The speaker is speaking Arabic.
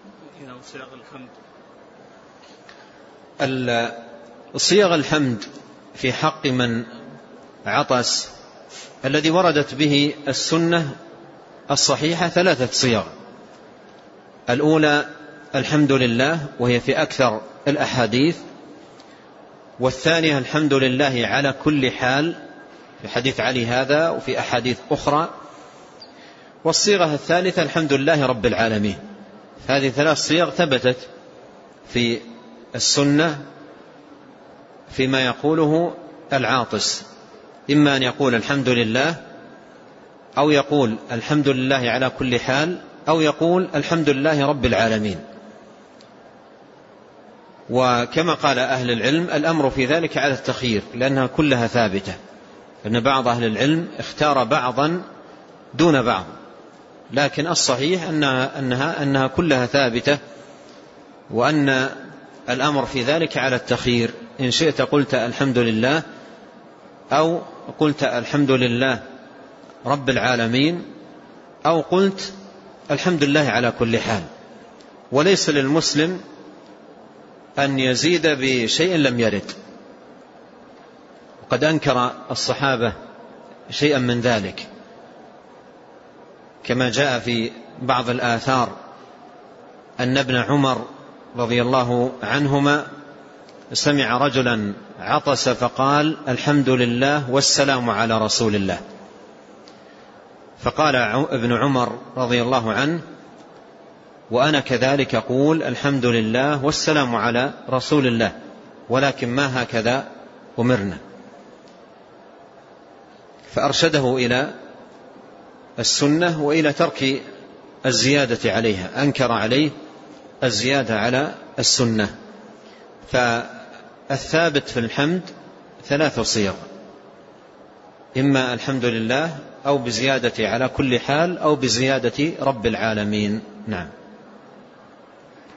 صيغ الحمد. صيغ الحمد في حق من عطس الذي وردت به السنة الصحيحة 3 صيغ. الأولى الحمد لله وهي في أكثر الأحاديث، والثانية الحمد لله على كل حال في حديث علي هذا وفي أحاديث أخرى، والصيغة الثالثة الحمد لله رب العالمين. هذه 3 صيغ ثبتت في السنة فيما يقوله العاطس، إما أن يقول الحمد لله أو يقول الحمد لله على كل حال أو يقول الحمد لله رب العالمين. وكما قال أهل العلم الأمر في ذلك على التخيير لأنها كلها ثابتة، لأن بعض أهل العلم اختار بعضا دون بعض، لكن الصحيح أنها كلها ثابتة، وأن الأمر في ذلك على التخيير. إن شئت قلت الحمد لله أو قلت الحمد لله رب العالمين أو قلت الحمد لله على كل حال. وليس للمسلم أن يزيد بشيء لم يرد، وقد أنكر الصحابة شيئا من ذلك، كما جاء في بعض الآثار أن ابن عمر رضي الله عنهما سمع رجلا عطس فقال الحمد لله والسلام على رسول الله، فقال ابن عمر رضي الله عنه وأنا كذلك أقول الحمد لله والسلام على رسول الله، ولكن ما هكذا أمرنا. فأرشده إلى السنة وإلى ترك الزيادة عليها، أنكر عليه الزيادة على السنة. فالثابت في الحمد 3 صيغ، إما الحمد لله أو بزيادة على كل حال أو بزيادة رب العالمين. نعم.